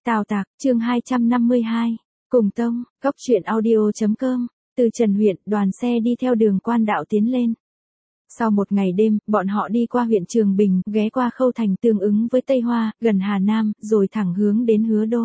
Tào Tạc, chương 252. Cùng Tông, Cóc truyện audio.com. Từ Trần huyện, đoàn xe đi theo đường Quan Đạo tiến lên. Sau một ngày đêm, bọn họ đi qua huyện Trường Bình, ghé qua Khâu Thành tương ứng với Tây Hoa, gần Hà Nam, rồi thẳng hướng đến Hứa Đô.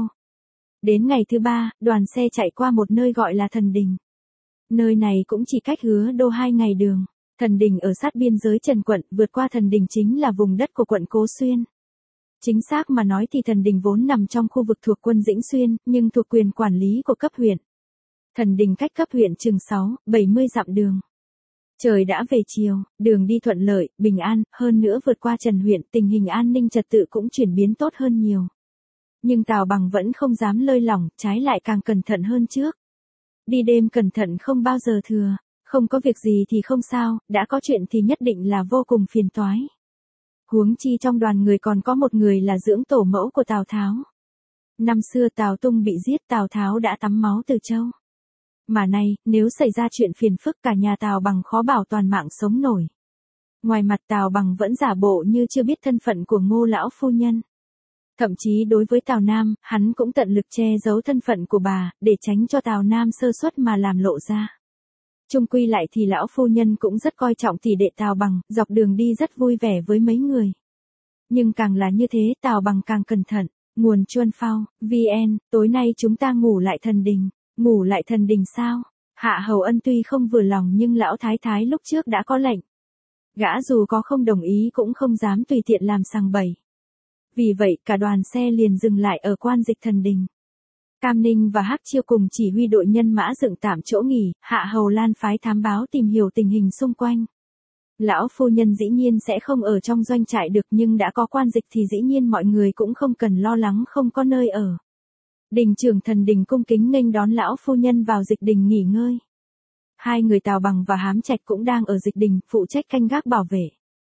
Đến ngày thứ ba, đoàn xe chạy qua một nơi gọi là Thần Đình. Nơi này cũng chỉ cách Hứa Đô 2 ngày đường. Thần Đình ở sát biên giới Trần quận, vượt qua Thần Đình chính là vùng đất của quận Cố Xuyên. Chính xác mà nói thì Thần Đình vốn nằm trong khu vực thuộc quân Dĩnh Xuyên, nhưng thuộc quyền quản lý của cấp huyện. Thần Đình cách cấp huyện chừng 60 dặm đường. Trời đã về chiều, đường đi thuận lợi, bình an, hơn nữa vượt qua Trần huyện, tình hình an ninh trật tự cũng chuyển biến tốt hơn nhiều. Nhưng Tào Bằng vẫn không dám lơi lỏng, trái lại càng cẩn thận hơn trước. Đi đêm cẩn thận không bao giờ thừa, không có việc gì thì không sao, đã có chuyện thì nhất định là vô cùng phiền toái. Huống chi trong đoàn người còn có một người là dưỡng tổ mẫu của Tào Tháo. Năm xưa Tào Tung bị giết, Tào Tháo đã tắm máu Từ Châu. Mà nay, nếu xảy ra chuyện phiền phức cả nhà Tào Bằng khó bảo toàn mạng sống nổi. Ngoài mặt Tào Bằng vẫn giả bộ như chưa biết thân phận của Ngô lão phu nhân. Thậm chí đối với Tào Nam, hắn cũng tận lực che giấu thân phận của bà, để tránh cho Tào Nam sơ suất mà làm lộ ra. Chung quy lại thì lão phu nhân cũng rất coi trọng tỷ đệ Tào Bằng, dọc đường đi rất vui vẻ với mấy người. Nhưng càng là như thế Tào Bằng càng cẩn thận. Nguồn Chuân Phao, VN, tối nay chúng ta ngủ lại Thần Đình. Ngủ lại Thần Đình sao? Hạ Hầu Ân tuy không vừa lòng nhưng lão thái thái lúc trước đã có lệnh. Gã dù có không đồng ý cũng không dám tùy tiện làm sằng bậy. Vì vậy cả đoàn xe liền dừng lại ở quan dịch Thần Đình. Cam Ninh và Hắc Chiêu cùng chỉ huy đội nhân mã dựng tạm chỗ nghỉ, Hạ Hầu Lan phái thám báo tìm hiểu tình hình xung quanh. Lão phu nhân dĩ nhiên sẽ không ở trong doanh trại được, nhưng đã có quan dịch thì dĩ nhiên mọi người cũng không cần lo lắng không có nơi ở. Đình trưởng Thần Đình cung kính nghênh đón lão phu nhân vào dịch đình nghỉ ngơi. Hai người Tào Bằng và Hám Trạch cũng đang ở dịch đình, phụ trách canh gác bảo vệ.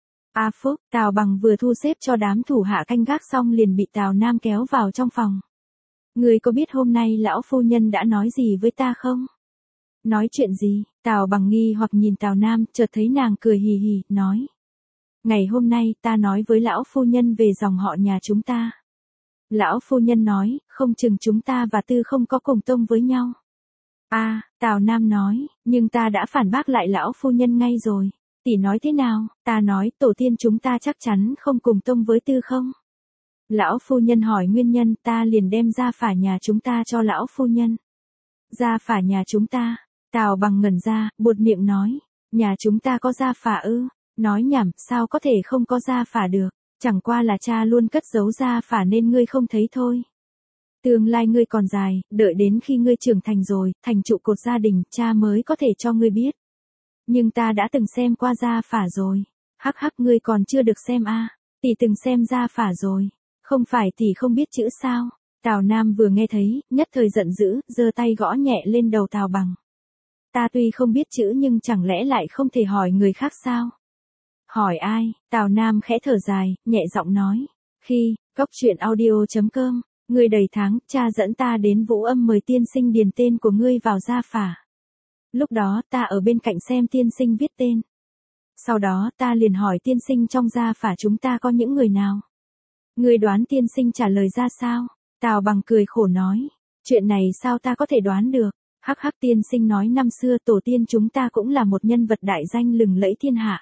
A Phúc, Tào Bằng vừa thu xếp cho đám thủ hạ canh gác xong liền bị Tào Nam kéo vào trong phòng. Ngươi có biết hôm nay lão phu nhân đã nói gì với ta không? Nói chuyện gì? Tào Bằng nghi hoặc nhìn Tào Nam, chợt thấy nàng cười hì hì, nói. Ngày hôm nay ta nói với lão phu nhân về dòng họ nhà chúng ta. Lão phu nhân nói, không chừng chúng ta và Tư không có cùng tông với nhau. Tào Nam nói, nhưng ta đã phản bác lại lão phu nhân ngay rồi. Tỷ nói thế nào? Ta nói, tổ tiên chúng ta chắc chắn không cùng tông với Tư không. Lão phu nhân hỏi nguyên nhân, ta liền đem gia phả nhà chúng ta cho lão phu nhân. Gia phả nhà chúng ta? Tào Bằng ngẩn ra, buột miệng nói, nhà chúng ta có gia phả ư? Nói nhảm, sao có thể không có gia phả được? Chẳng qua là cha luôn cất giấu gia phả nên ngươi không thấy thôi. Tương lai ngươi còn dài, đợi đến khi ngươi trưởng thành rồi, thành trụ cột gia đình, cha mới có thể cho ngươi biết. Nhưng ta đã từng xem qua gia phả rồi. Hắc hắc, ngươi còn chưa được xem tỷ từng xem gia phả rồi. Không phải tỷ không biết chữ sao? Tào Nam vừa nghe thấy, nhất thời giận dữ, giơ tay gõ nhẹ lên đầu Tào Bằng. Ta tuy không biết chữ nhưng chẳng lẽ lại không thể hỏi người khác sao? Hỏi ai? Tào Nam khẽ thở dài, nhẹ giọng nói. Khi, Cóc truyện audio.com, ngươi đầy tháng, cha dẫn ta đến Vũ Âm mời tiên sinh điền tên của ngươi vào gia phả. Lúc đó ta ở bên cạnh xem tiên sinh viết tên. Sau đó ta liền hỏi tiên sinh trong gia phả chúng ta có những người nào? Ngươi đoán tiên sinh trả lời ra sao? Tào Bằng cười khổ nói. Chuyện này sao ta có thể đoán được? Hắc hắc, tiên sinh nói năm xưa tổ tiên chúng ta cũng là một nhân vật đại danh lừng lẫy thiên hạ.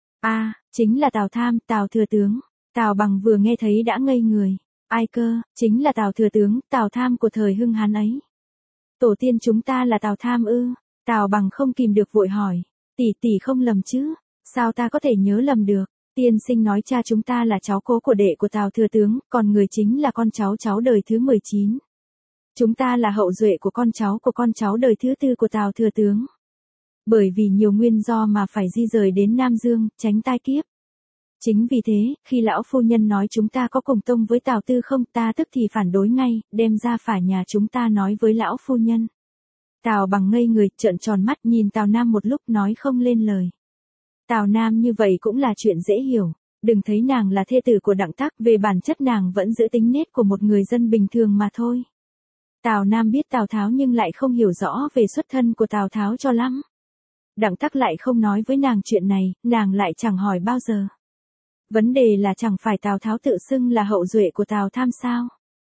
Chính là Tào Tham, Tào thừa tướng. Tào Bằng vừa nghe thấy đã ngây người. Ai cơ? Chính là Tào thừa tướng, Tào Tham của thời Hưng Hán ấy. Tổ tiên chúng ta là Tào Tham ư? Tào Bằng không kìm được vội hỏi. Tỷ không lầm chứ? Sao ta có thể nhớ lầm được? Tiên sinh nói cha chúng ta là cháu cố của đệ của Tào thừa tướng, còn người chính là con cháu đời thứ 19. Chúng ta là hậu duệ của con cháu đời thứ 4 của Tào thừa tướng. Bởi vì nhiều nguyên do mà phải di rời đến Nam Dương, tránh tai kiếp. Chính vì thế, khi lão phu nhân nói chúng ta có cùng tông với Tào Tư không, ta tức thì phản đối ngay, đem ra phả nhà chúng ta nói với lão phu nhân. Tào Bằng ngây người, trợn tròn mắt nhìn Tào Nam một lúc nói không lên lời. Tào Nam như vậy cũng là chuyện dễ hiểu, đừng thấy nàng là thê tử của Đặng Tác, về bản chất nàng vẫn giữ tính nết của một người dân bình thường mà thôi. Tào Nam biết Tào Tháo nhưng lại không hiểu rõ về xuất thân của Tào Tháo cho lắm. Đặng Tác lại không nói với nàng chuyện này, nàng lại chẳng hỏi bao giờ. Vấn đề là chẳng phải Tào Tháo tự xưng là hậu duệ của Tào Tham sao?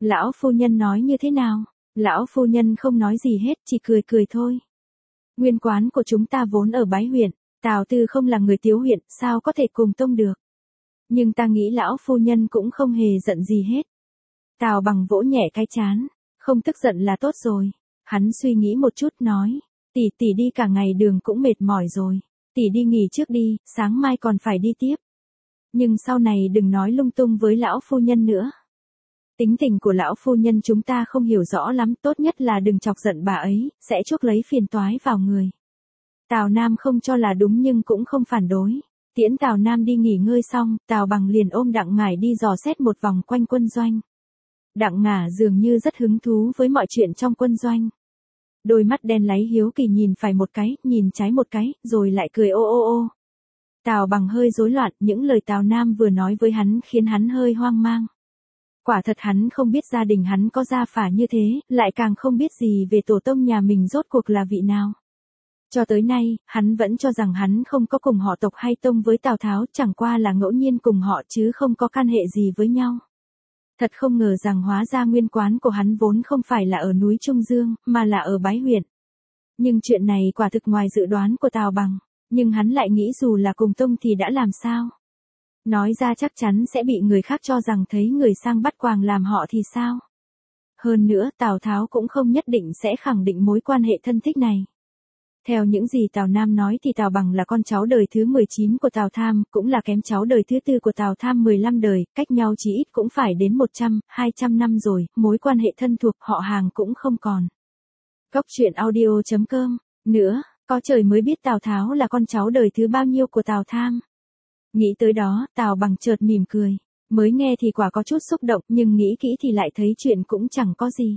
Lão phu nhân nói như thế nào? Lão phu nhân không nói gì hết, chỉ cười cười thôi. Nguyên quán của chúng ta vốn ở Bái huyện, Tào Tư không là người Tiếu huyện, sao có thể cùng tông được. Nhưng ta nghĩ lão phu nhân cũng không hề giận gì hết. Tào Bằng vỗ nhẹ cái trán, không tức giận là tốt rồi. Hắn suy nghĩ một chút nói, tỷ đi cả ngày đường cũng mệt mỏi rồi, tỷ đi nghỉ trước đi, sáng mai còn phải đi tiếp. Nhưng sau này đừng nói lung tung với lão phu nhân nữa. Tính tình của lão phu nhân chúng ta không hiểu rõ lắm, tốt nhất là đừng chọc giận bà ấy, sẽ chuốc lấy phiền toái vào người. Tào Nam không cho là đúng nhưng cũng không phản đối. Tiễn Tào Nam đi nghỉ ngơi xong, Tào Bằng liền ôm Đặng Ngải đi dò xét một vòng quanh quân doanh. Đặng Ngả dường như rất hứng thú với mọi chuyện trong quân doanh. Đôi mắt đen láy hiếu kỳ nhìn phải một cái, nhìn trái một cái, rồi lại cười ô ô ô. Tào Bằng hơi rối loạn, những lời Tào Nam vừa nói với hắn khiến hắn hơi hoang mang. Quả thật hắn không biết gia đình hắn có gia phả như thế, lại càng không biết gì về tổ tông nhà mình rốt cuộc là vị nào. Cho tới nay, hắn vẫn cho rằng hắn không có cùng họ tộc hay tông với Tào Tháo, chẳng qua là ngẫu nhiên cùng họ chứ không có can hệ gì với nhau. Thật không ngờ rằng hóa ra nguyên quán của hắn vốn không phải là ở núi Trung Dương, mà là ở Bái huyện. Nhưng chuyện này quả thực ngoài dự đoán của Tào Bằng, nhưng hắn lại nghĩ dù là cùng tông thì đã làm sao. Nói ra chắc chắn sẽ bị người khác cho rằng thấy người sang bắt quàng làm họ thì sao. Hơn nữa Tào Tháo cũng không nhất định sẽ khẳng định mối quan hệ thân thích này. Theo những gì Tào Nam nói thì Tào Bằng là con cháu đời thứ 19 của Tào Tham, cũng là kém cháu đời thứ 4 của Tào Tham 15 đời, cách nhau chỉ ít cũng phải đến 100, 200 năm rồi, mối quan hệ thân thuộc họ hàng cũng không còn. Góc truyện audio.com, nữa, có trời mới biết Tào Tháo là con cháu đời thứ bao nhiêu của Tào Tham. Nghĩ tới đó, Tào Bằng chợt mỉm cười, mới nghe thì quả có chút xúc động nhưng nghĩ kỹ thì lại thấy chuyện cũng chẳng có gì.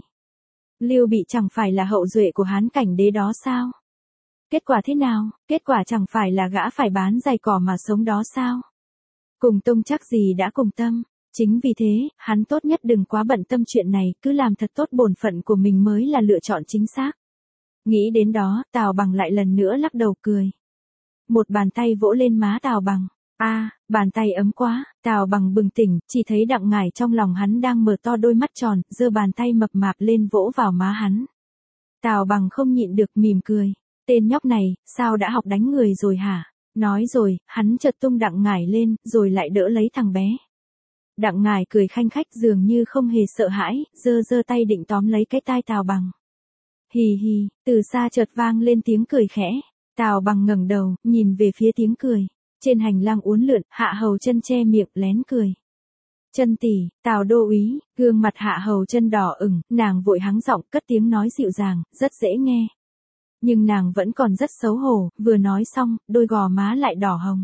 Lưu Bị chẳng phải là hậu duệ của Hán Cảnh Đế đó sao? Kết quả thế nào? Kết quả chẳng phải là gã phải bán giày cỏ mà sống đó sao? Cùng tông chắc gì đã cùng tâm. Chính vì thế, hắn tốt nhất đừng quá bận tâm chuyện này, cứ làm thật tốt bổn phận của mình mới là lựa chọn chính xác. Nghĩ đến đó, Tào Bằng lại lần nữa lắc đầu cười. Một bàn tay vỗ lên má Tào Bằng. Bàn tay ấm quá, Tào Bằng bừng tỉnh, chỉ thấy Đặng Ngải trong lòng hắn đang mở to đôi mắt tròn, giơ bàn tay mập mạp lên vỗ vào má hắn. Tào Bằng không nhịn được mỉm cười. Tên nhóc này, sao đã học đánh người rồi hả? Nói rồi, hắn chợt tung Đặng Ngải lên, rồi lại đỡ lấy thằng bé. Đặng Ngải cười khanh khách dường như không hề sợ hãi, giơ tay định tóm lấy cái tai Tào Bằng. Hì hì, từ xa chợt vang lên tiếng cười khẽ. Tào Bằng ngẩng đầu, nhìn về phía tiếng cười. Trên hành lang uốn lượn, Hạ Hầu Chân che miệng lén cười. Chân tỷ, Tào đô úy, gương mặt Hạ Hầu Chân đỏ ửng, nàng vội hắng giọng cất tiếng nói dịu dàng, rất dễ nghe. Nhưng nàng vẫn còn rất xấu hổ, vừa nói xong, đôi gò má lại đỏ hồng.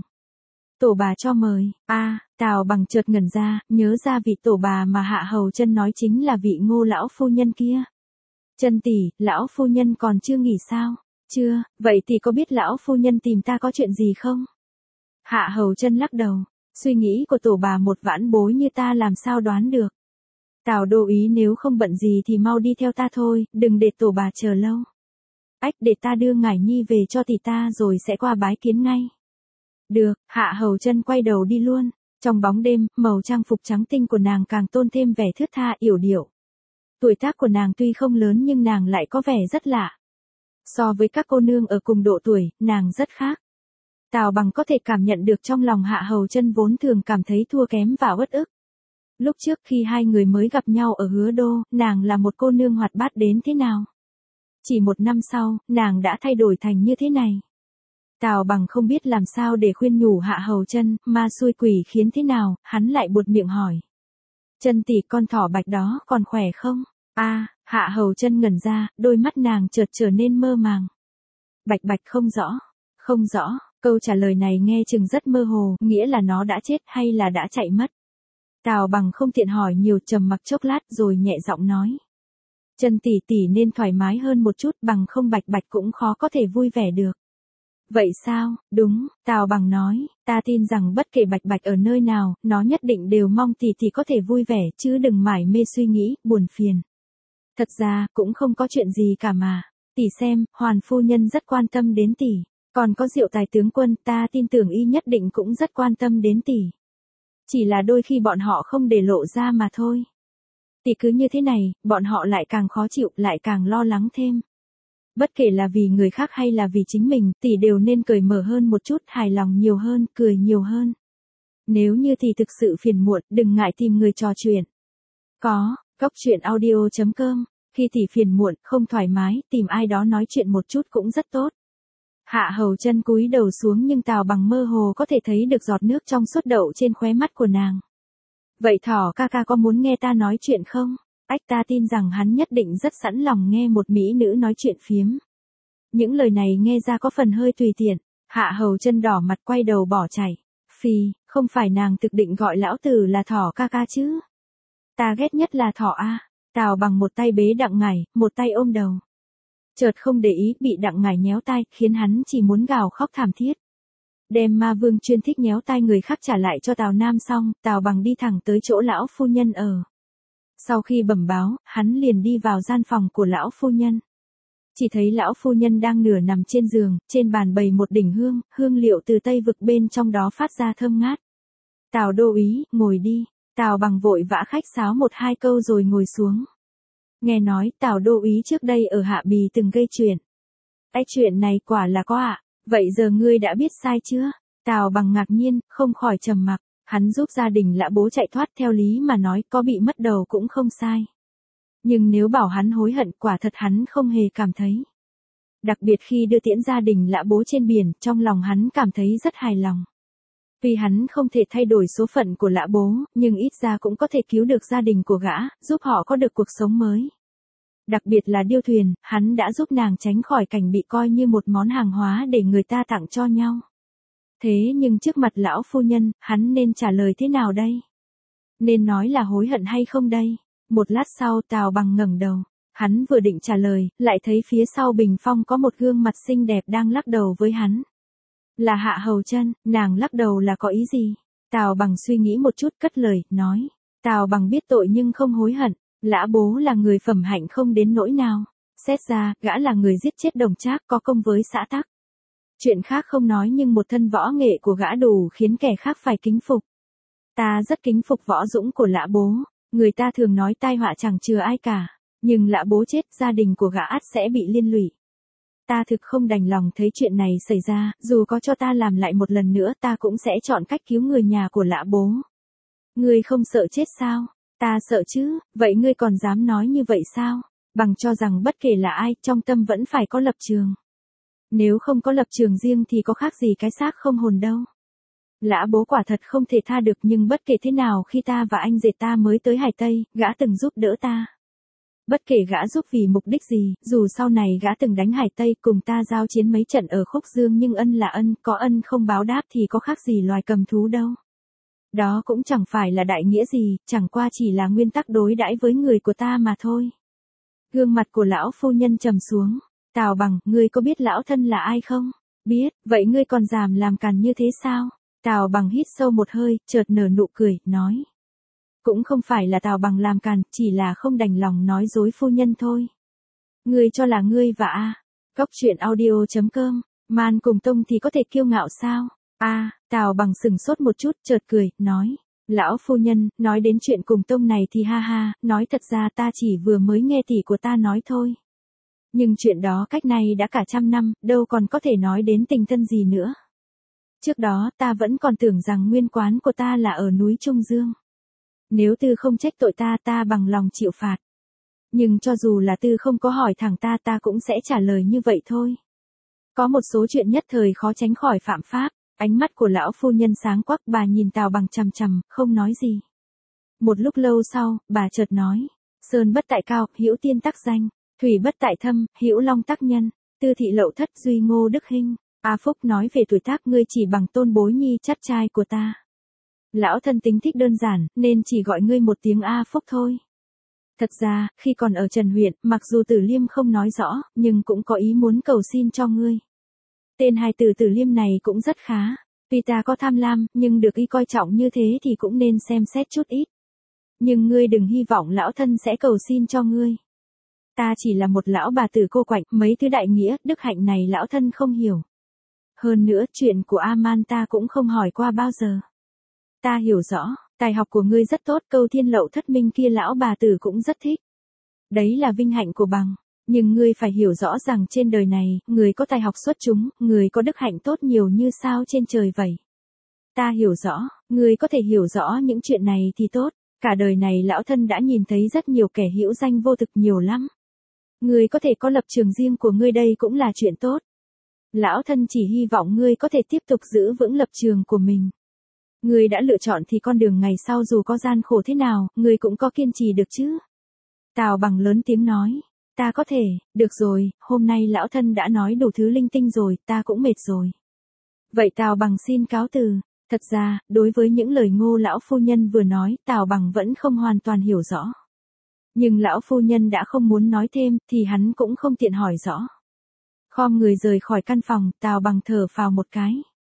Tổ bà cho mời. Tào Bằng chợt ngẩn ra, nhớ ra vị tổ bà mà Hạ Hầu Chân nói chính là vị Ngô lão phu nhân kia. Chân tỷ, lão phu nhân còn chưa nghỉ sao? Chưa, vậy thì có biết lão phu nhân tìm ta có chuyện gì không? Hạ Hầu Chân lắc đầu, suy nghĩ của tổ bà một vãn bối như ta làm sao đoán được. Tào đô úy nếu không bận gì thì mau đi theo ta thôi, đừng để tổ bà chờ lâu. Để ta đưa Ngải Nhi về cho tỷ ta rồi sẽ qua bái kiến ngay. Được, Hạ Hầu Chân quay đầu đi luôn. Trong bóng đêm, màu trang phục trắng tinh của nàng càng tôn thêm vẻ thướt tha yểu điệu. Tuổi tác của nàng tuy không lớn nhưng nàng lại có vẻ rất lạ. So với các cô nương ở cùng độ tuổi, nàng rất khác. Tào Bằng có thể cảm nhận được trong lòng Hạ Hầu Chân vốn thường cảm thấy thua kém và uất ức. Lúc trước khi hai người mới gặp nhau ở Hứa Đô, nàng là một cô nương hoạt bát đến thế nào? Chỉ một năm sau, nàng đã thay đổi thành như thế này. Tào Bằng không biết làm sao để khuyên nhủ Hạ Hầu Chân, ma xui quỷ khiến thế nào, hắn lại buột miệng hỏi. Chân tỷ, con thỏ bạch đó còn khỏe không? Hạ Hầu Chân ngẩn ra, đôi mắt nàng chợt trở nên mơ màng. Bạch không rõ, câu trả lời này nghe chừng rất mơ hồ, nghĩa là nó đã chết hay là đã chạy mất. Tào Bằng không tiện hỏi nhiều, trầm mặc chốc lát rồi nhẹ giọng nói. Chân tỷ nên thoải mái hơn một chút, bằng không Bạch cũng khó có thể vui vẻ được. Vậy sao? Đúng, Tào Bằng nói, ta tin rằng bất kể Bạch ở nơi nào, nó nhất định đều mong tỷ có thể vui vẻ, chứ đừng mải mê suy nghĩ, buồn phiền. Thật ra, cũng không có chuyện gì cả mà. Tỷ xem, Hoàn phu nhân rất quan tâm đến tỷ. Còn có Diệu Tài tướng quân, ta tin tưởng y nhất định cũng rất quan tâm đến tỷ. Chỉ là đôi khi bọn họ không để lộ ra mà thôi. Thì cứ như thế này, bọn họ lại càng khó chịu, lại càng lo lắng thêm. Bất kể là vì người khác hay là vì chính mình, tỷ đều nên cởi mở hơn một chút, hài lòng nhiều hơn, cười nhiều hơn. Nếu như tỷ thực sự phiền muộn, đừng ngại tìm người trò chuyện. Có, Cốc truyện audio.com, khi tỷ phiền muộn, không thoải mái, tìm ai đó nói chuyện một chút cũng rất tốt. Hạ Hầu Chân cúi đầu xuống nhưng Tào Bằng mơ hồ có thể thấy được giọt nước trong suốt đậu trên khóe mắt của nàng. Vậy Thỏ ca ca có muốn nghe ta nói chuyện không? Ách, ta tin rằng hắn nhất định rất sẵn lòng nghe một mỹ nữ nói chuyện phiếm. Những lời này nghe ra có phần hơi tùy tiện. Hạ Hầu Chân đỏ mặt quay đầu bỏ chạy. Phi, không phải nàng thực định gọi lão tử là Thỏ ca ca chứ? Ta ghét nhất là Thỏ a. Tào Bằng một tay bế Đặng Ngải, một tay ôm đầu. Chợt không để ý, bị Đặng Ngải nhéo tai, khiến hắn chỉ muốn gào khóc thảm thiết. Đem ma vương chuyên thích nhéo tai người khác trả lại cho Tào Nam xong, Tào Bằng đi thẳng tới chỗ lão phu nhân ở. Sau khi bẩm báo, hắn liền đi vào gian phòng của lão phu nhân. Chỉ thấy lão phu nhân đang nửa nằm trên giường, trên bàn bày một đỉnh hương, hương liệu từ Tây vực bên trong đó phát ra thơm ngát. Tào đô úy, ngồi đi. Tào Bằng vội vã khách sáo một hai câu rồi ngồi xuống. Nghe nói Tào đô úy trước đây ở Hạ Bì từng gây chuyện. Cái chuyện này quả là có ạ. Vậy giờ ngươi đã biết sai chưa? Tào Bằng ngạc nhiên, không khỏi trầm mặc. Hắn giúp gia đình Lã Bố chạy thoát, theo lý mà nói có bị mất đầu cũng không sai. Nhưng nếu bảo hắn hối hận, quả thật hắn không hề cảm thấy. Đặc biệt khi đưa tiễn gia đình Lã Bố trên biển, trong lòng hắn cảm thấy rất hài lòng. Vì hắn không thể thay đổi số phận của Lã Bố, nhưng ít ra cũng có thể cứu được gia đình của gã, giúp họ có được cuộc sống mới. Đặc biệt là Điêu Thuyền, hắn đã giúp nàng tránh khỏi cảnh bị coi như một món hàng hóa để người ta tặng cho nhau. Thế nhưng trước mặt lão phu nhân, hắn nên trả lời thế nào đây? Nên nói là hối hận hay không đây? Một lát sau Tào Bằng ngẩng đầu. Hắn vừa định trả lời, lại thấy phía sau bình phong có một gương mặt xinh đẹp đang lắc đầu với hắn. Là Hạ Hầu Chân, nàng lắc đầu là có ý gì? Tào Bằng suy nghĩ một chút cất lời, nói. Tào Bằng biết tội nhưng không hối hận. Lã Bố là người phẩm hạnh không đến nỗi nào. Xét ra, gã là người giết chết Đồng Trác, có công với xã tắc. Chuyện khác không nói nhưng một thân võ nghệ của gã đủ khiến kẻ khác phải kính phục. Ta rất kính phục võ dũng của Lã Bố. Người ta thường nói tai họa chẳng chừa ai cả. Nhưng Lã Bố chết, gia đình của gã ắt sẽ bị liên lụy. Ta thực không đành lòng thấy chuyện này xảy ra, dù có cho ta làm lại một lần nữa ta cũng sẽ chọn cách cứu người nhà của Lã Bố. Ngươi không sợ chết sao? Ta sợ chứ, vậy ngươi còn dám nói như vậy sao? Bằng cho rằng bất kể là ai, trong tâm vẫn phải có lập trường. Nếu không có lập trường riêng thì có khác gì cái xác không hồn đâu. Lã Bố quả thật không thể tha được, nhưng bất kể thế nào khi ta và anh rể ta mới tới Hải Tây, gã từng giúp đỡ ta. Bất kể gã giúp vì mục đích gì, dù sau này gã từng đánh Hải Tây cùng ta giao chiến mấy trận ở Khúc Dương, nhưng ân là ân, có ân không báo đáp thì có khác gì loài cầm thú đâu. Đó cũng chẳng phải là đại nghĩa gì, chẳng qua chỉ là nguyên tắc đối đãi với người của ta mà thôi. Gương mặt của lão phu nhân trầm xuống. Tào Bằng, ngươi có biết lão thân là ai không? Biết, vậy ngươi còn dám làm càn như thế sao? Tào Bằng hít sâu một hơi, chợt nở nụ cười, nói. Cũng không phải là Tào Bằng làm càn, chỉ là không đành lòng nói dối phu nhân thôi. Ngươi cho là ngươi và Cốc truyện audio.com, Man Cùng Tông thì có thể kiêu ngạo sao? Tào Bằng sừng sốt một chút, chợt cười, nói. Lão phu nhân, nói đến chuyện Cùng Tông này thì ha ha, nói thật ra ta chỉ vừa mới nghe tỷ của ta nói thôi. Nhưng chuyện đó cách nay đã cả 100 năm, đâu còn có thể nói đến tình thân gì nữa. Trước đó ta vẫn còn tưởng rằng nguyên quán của ta là ở núi Trung Dương. Nếu Tư không trách tội ta, ta bằng lòng chịu phạt. Nhưng cho dù là Tư không có hỏi thẳng ta, ta cũng sẽ trả lời như vậy thôi. Có một số chuyện nhất thời khó tránh khỏi phạm pháp. Ánh mắt của lão phu nhân sáng quắc, bà nhìn Tào Bằng chằm chằm, không nói gì. Một lúc lâu sau, bà chợt nói. Sơn bất tại cao, hữu tiên tắc danh. Thủy bất tại thâm, hữu long tắc nhân. Tư thị lậu thất, duy ngô đức hinh. A Phúc nói về tuổi tác ngươi chỉ bằng tôn bối nhi chắt trai của ta. Lão thân tính thích đơn giản, nên chỉ gọi ngươi một tiếng A Phúc thôi. Thật ra, khi còn ở Trần huyện, mặc dù Tử Liêm không nói rõ, nhưng cũng có ý muốn cầu xin cho ngươi. Tên hài tử Tử Liêm này cũng rất khá. Tuy ta có tham lam, nhưng được y coi trọng như thế thì cũng nên xem xét chút ít. Nhưng ngươi đừng hy vọng lão thân sẽ cầu xin cho ngươi. Ta chỉ là một lão bà tử cô quạnh, mấy thứ đại nghĩa, đức hạnh này lão thân không hiểu. Hơn nữa, chuyện của A-man ta cũng không hỏi qua bao giờ. Ta hiểu rõ, Tài học của ngươi rất tốt, câu thiên lậu thất minh kia lão bà tử cũng rất thích. Đấy là vinh hạnh của bằng. Nhưng ngươi phải hiểu rõ rằng trên đời này, người có tài học xuất chúng, người có đức hạnh tốt nhiều như sao trên trời vậy. Ta hiểu rõ, ngươi có thể hiểu rõ những chuyện này thì tốt. Cả đời này lão thân đã nhìn thấy rất nhiều kẻ hữu danh vô thực nhiều lắm. Ngươi có thể có lập trường riêng của ngươi đây cũng là chuyện tốt. Lão thân chỉ hy vọng ngươi có thể tiếp tục giữ vững lập trường của mình. Ngươi đã lựa chọn thì con đường ngày sau dù có gian khổ thế nào, ngươi cũng có kiên trì được chứ. Tào Bằng lớn tiếng nói. Ta có thể, được rồi, hôm nay lão thân đã nói đủ thứ linh tinh rồi, ta cũng mệt rồi. Vậy Tào Bằng xin cáo từ. Thật ra, đối với những lời Ngô lão phu nhân vừa nói, Tào Bằng vẫn không hoàn toàn hiểu rõ. Nhưng lão phu nhân đã không muốn nói thêm, thì hắn cũng không tiện hỏi rõ. Khom người rời khỏi căn phòng, Tào Bằng thở phào một cái.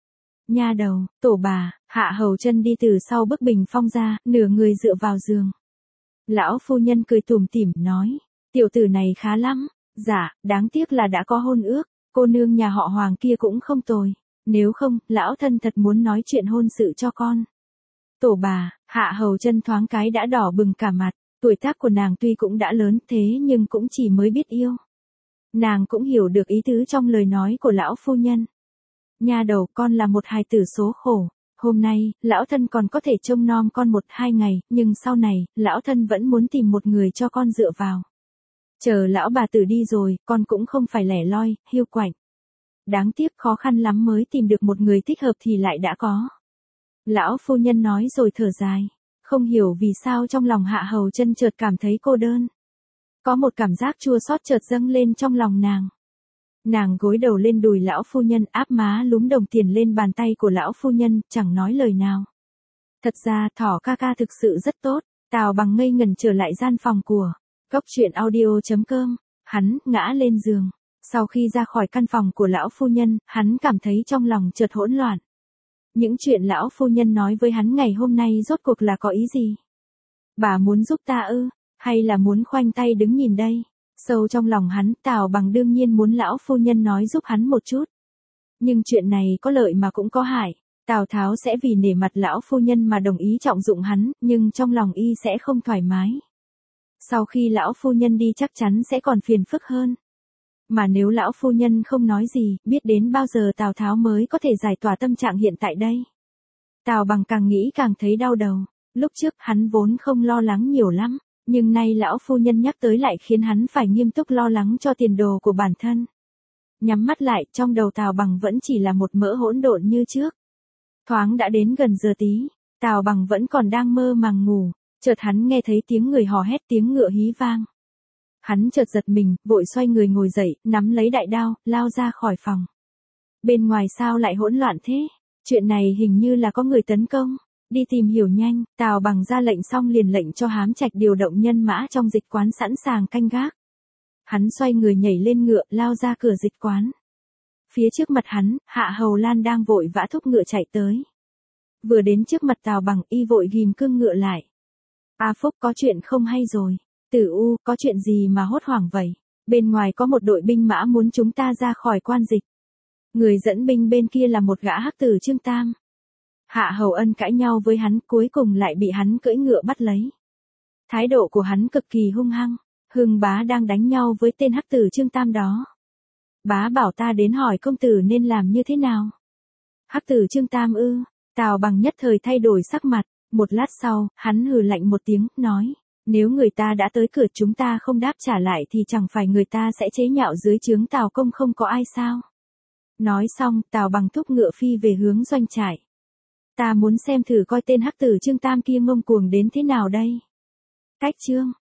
Nha đầu, tổ bà, Hạ Hầu Chân đi từ sau bức bình phong ra, nửa người dựa vào giường. Lão phu nhân cười tủm tỉm nói, tiểu tử này khá lắm, dạ, đáng tiếc là đã có hôn ước, cô nương nhà họ Hoàng kia cũng không tồi, nếu không, lão thân thật muốn nói chuyện hôn sự cho con. Tổ bà, Hạ Hầu Chân thoáng cái đã đỏ bừng cả mặt, tuổi tác của nàng tuy cũng đã lớn thế nhưng cũng chỉ mới biết yêu. Nàng cũng hiểu được ý tứ trong lời nói của lão phu nhân. Nha đầu, con là một hài tử số khổ. Hôm nay, lão thân còn có thể trông nom con 1-2 ngày, nhưng sau này, lão thân vẫn muốn tìm một người cho con dựa vào. Chờ lão bà tử đi rồi, con cũng không phải lẻ loi, hiu quạnh. Đáng tiếc khó khăn lắm mới tìm được một người thích hợp thì lại đã có. Lão phu nhân nói rồi thở dài. Không hiểu vì sao trong lòng Hạ Hầu Chân chợt cảm thấy cô đơn. Có một cảm giác chua xót chợt dâng lên trong lòng nàng. Nàng gối đầu lên đùi lão phu nhân, áp má lúm đồng tiền lên bàn tay của lão phu nhân, chẳng nói lời nào. Thật ra Thỏ ca ca thực sự rất tốt. Tào Bằng ngây ngẩn trở lại gian phòng của Cốc Truyện Audio.com. Hắn ngã lên giường. Sau khi ra khỏi căn phòng của lão phu nhân, hắn cảm thấy trong lòng chợt hỗn loạn. Những chuyện lão phu nhân nói với hắn ngày hôm nay rốt cuộc là có ý gì? Bà muốn giúp ta ư? Hay là muốn khoanh tay đứng nhìn đây? Sâu trong lòng hắn, Tào Bằng đương nhiên muốn lão phu nhân nói giúp hắn một chút. Nhưng chuyện này có lợi mà cũng có hại. Tào Tháo sẽ vì nể mặt lão phu nhân mà đồng ý trọng dụng hắn, nhưng trong lòng y sẽ không thoải mái. Sau khi lão phu nhân đi chắc chắn sẽ còn phiền phức hơn. Mà nếu lão phu nhân không nói gì, biết đến bao giờ Tào Tháo mới có thể giải tỏa tâm trạng hiện tại đây. Tào Bằng càng nghĩ càng thấy đau đầu. Lúc trước hắn vốn không lo lắng nhiều lắm. Nhưng nay lão phu nhân nhắc tới lại khiến hắn phải nghiêm túc lo lắng cho tiền đồ của bản thân. Nhắm mắt lại, trong đầu Tào Bằng vẫn chỉ là một mỡ hỗn độn như trước. Thoáng đã đến gần giờ tí, Tào Bằng vẫn còn đang mơ màng ngủ, chợt hắn nghe thấy tiếng người hò hét, tiếng ngựa hí vang. Hắn chợt giật mình, vội xoay người ngồi dậy, nắm lấy đại đao, lao ra khỏi phòng. Bên ngoài sao lại hỗn loạn thế? Chuyện này hình như là có người tấn công. Đi tìm hiểu nhanh, Tào Bằng ra lệnh xong liền lệnh cho Hám Trạch điều động nhân mã trong dịch quán sẵn sàng canh gác. Hắn xoay người nhảy lên ngựa, lao ra cửa dịch quán. Phía trước mặt hắn, Hạ Hầu Lan đang vội vã thúc ngựa chạy tới. Vừa đến trước mặt Tào Bằng, y vội ghim cương ngựa lại. A Phúc, có chuyện không hay rồi. Tử U, có chuyện gì mà hốt hoảng vậy? Bên ngoài có một đội binh mã muốn chúng ta ra khỏi quan dịch. Người dẫn binh bên kia là một gã hắc tử Trương Tam. Hạ Hầu Ân cãi nhau với hắn, cuối cùng lại bị hắn cưỡi ngựa bắt lấy. Thái độ của hắn cực kỳ hung hăng. Hưng bá đang đánh nhau với tên hắc tử Trương Tam đó. Bá bảo ta đến hỏi công tử nên làm như thế nào. Hắc tử Trương Tam ư? Tào Bằng nhất thời thay đổi sắc mặt. Một lát sau, hắn hừ lạnh một tiếng, nói. Nếu người ta đã tới cửa chúng ta không đáp trả lại thì chẳng phải người ta sẽ chế nhạo dưới trướng Tào công không có ai sao. Nói xong, Tào Bằng thúc ngựa phi về hướng doanh trại. Ta muốn xem thử coi tên hắc tử Trương Tam kia ngông cuồng đến thế nào đây. Cách chương